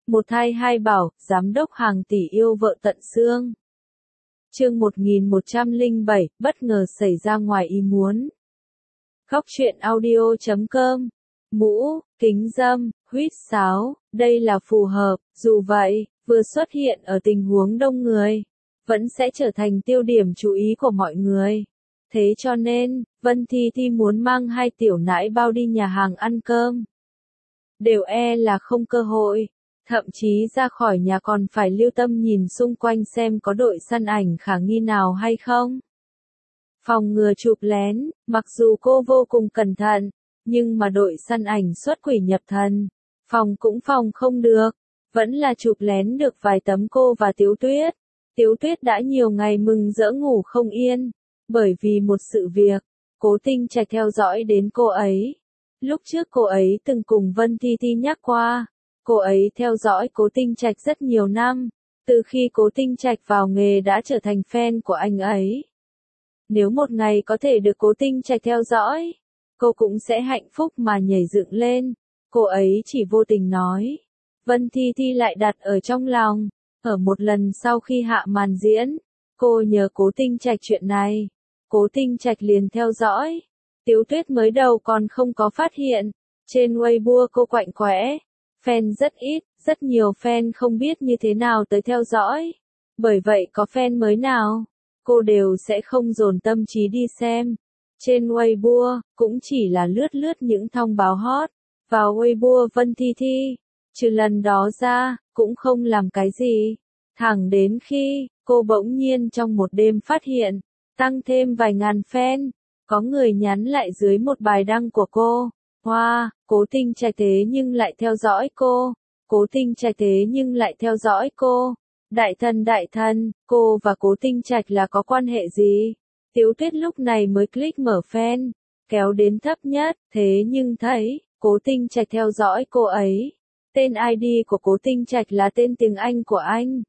Một thai hai bảo, giám đốc hàng tỷ yêu vợ tận xương. Chương 1107, bất ngờ xảy ra ngoài ý muốn. Góc truyện audio.com. Mũ, kính râm, huýt sáo, đây là phù hợp, dù vậy, vừa xuất hiện ở tình huống đông người, vẫn sẽ trở thành tiêu điểm chú ý của mọi người. Thế cho nên, Vân Thi Thi muốn mang hai tiểu nãi bao đi nhà hàng ăn cơm. Đều là không cơ hội. Thậm chí ra khỏi nhà còn phải lưu tâm nhìn xung quanh xem có đội săn ảnh khả nghi nào hay không. Phòng ngừa chụp lén, mặc dù cô vô cùng cẩn thận, nhưng mà đội săn ảnh xuất quỷ nhập thần, phòng cũng phòng không được, vẫn là chụp lén được vài tấm cô và Tiếu Tuyết. Tiếu Tuyết đã nhiều ngày mừng rỡ ngủ không yên, bởi vì một sự việc, Cố Tinh Trạch theo dõi đến cô ấy. Lúc trước cô ấy từng cùng Vân Thi Thi nhắc qua. Cô ấy theo dõi Cố Tinh Trạch rất nhiều năm, từ khi Cố Tinh Trạch vào nghề đã trở thành fan của anh ấy. Nếu một ngày có thể được Cố Tinh Trạch theo dõi, cô cũng sẽ hạnh phúc mà nhảy dựng lên. Cô ấy chỉ vô tình nói. Vân Thi Thi lại đặt ở trong lòng. Ở một lần sau khi hạ màn diễn, cô nhờ Cố Tinh Trạch chuyện này. Cố Tinh Trạch liền theo dõi. Tiếu Tuyết mới đầu còn không có phát hiện. Trên Weibo cô quạnh quẽ. Fan rất ít, rất nhiều fan không biết như thế nào tới theo dõi. Bởi vậy có fan mới nào, cô đều sẽ không dồn tâm trí đi xem. Trên Weibo, cũng chỉ là lướt lướt những thông báo hot. Vào Weibo Vân Thi Thi, trừ lần đó ra, cũng không làm cái gì. Thẳng đến khi, cô bỗng nhiên trong một đêm phát hiện, tăng thêm vài ngàn fan. Có người nhắn lại dưới một bài đăng của cô. Wow, Cố Tinh Trạch thế nhưng lại theo dõi cô. Cố Tinh Trạch thế nhưng lại theo dõi cô. Đại thần, cô và Cố Tinh Trạch là có quan hệ gì? Tiếu Tuyết lúc này mới click mở fan, kéo đến thấp nhất, thế nhưng thấy, Cố Tinh Trạch theo dõi cô ấy. Tên ID của Cố Tinh Trạch là tên tiếng Anh của anh.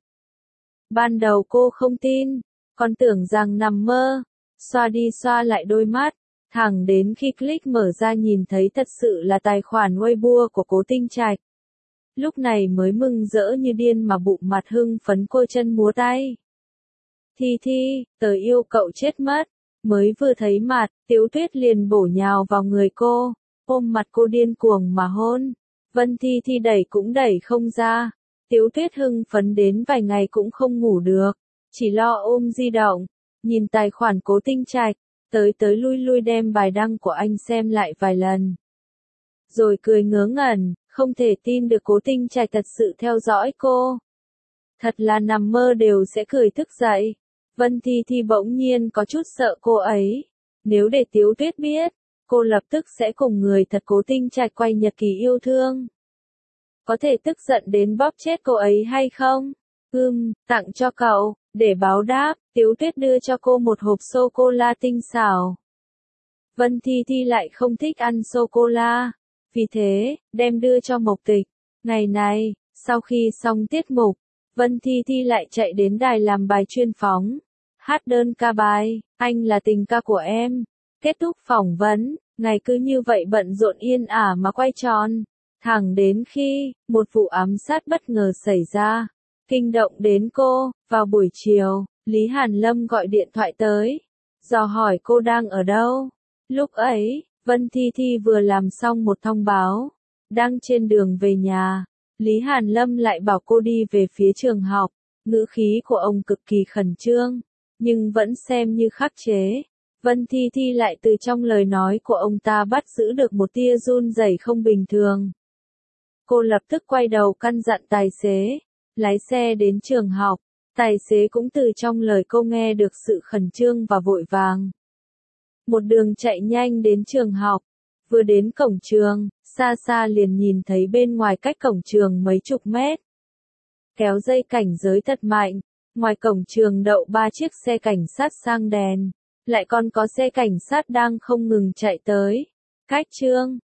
Ban đầu cô không tin, còn tưởng rằng nằm mơ, xoa đi xoa lại đôi mắt. Thẳng đến khi click mở ra nhìn thấy thật sự là tài khoản Weibo của Cố Tinh Trạch. Lúc này mới mừng rỡ như điên mà bụng mặt hưng phấn cô chân múa tay. Thi Thi, tớ yêu cậu chết mất. Mới vừa thấy mặt, Tiếu Tuyết liền bổ nhào vào người cô, ôm mặt cô điên cuồng mà hôn. Vân Thi Thi đẩy cũng đẩy không ra. Tiếu Tuyết hưng phấn đến vài ngày cũng không ngủ được, chỉ lo ôm di động, nhìn tài khoản Cố Tinh Trạch. Tới lui đem bài đăng của anh xem lại vài lần. Rồi cười ngớ ngẩn, không thể tin được Cố Tinh Trạch thật sự theo dõi cô. Thật là nằm mơ đều sẽ cười thức dậy. Vân Thi Thi bỗng nhiên có chút sợ cô ấy. Nếu để Tiếu Tuyết biết, cô lập tức sẽ cùng người thật Cố Tinh Trạch quay nhật ký yêu thương. Có thể tức giận đến bóp chết cô ấy hay không? Tặng cho cậu. Để báo đáp, Tiếu Tuyết đưa cho cô một hộp sô-cô-la tinh xảo. Vân Thi Thi lại không thích ăn sô-cô-la, vì thế, đem đưa cho Mộc Tịch. Ngày này, sau khi xong tiết mục, Vân Thi Thi lại chạy đến đài làm bài chuyên phóng. Hát đơn ca bài, anh là tình ca của em. Kết thúc phỏng vấn, ngày cứ như vậy bận rộn yên ả mà quay tròn. Thẳng đến khi, một vụ ám sát bất ngờ xảy ra. Kinh động đến cô. Vào buổi chiều, Lý Hàn Lâm gọi điện thoại tới, dò hỏi cô đang ở đâu. Lúc ấy, Vân Thi Thi vừa làm xong một thông báo, đang trên đường về nhà. Lý Hàn Lâm lại bảo cô đi về phía trường học, ngữ khí của ông cực kỳ khẩn trương, nhưng vẫn xem như khắc chế. Vân Thi Thi lại từ trong lời nói của ông ta bắt giữ được một tia run rẩy không bình thường. Cô lập tức quay đầu căn dặn tài xế, lái xe đến trường học. Tài xế cũng từ trong lời cô nghe được sự khẩn trương và vội vàng. Một đường chạy nhanh đến trường học. Vừa đến cổng trường, xa xa liền nhìn thấy bên ngoài cách cổng trường mấy chục mét. Kéo dây cảnh giới thật mạnh. Ngoài cổng trường đậu 3 chiếc xe cảnh sát sang đèn. Lại còn có xe cảnh sát đang không ngừng chạy tới. Cách trường,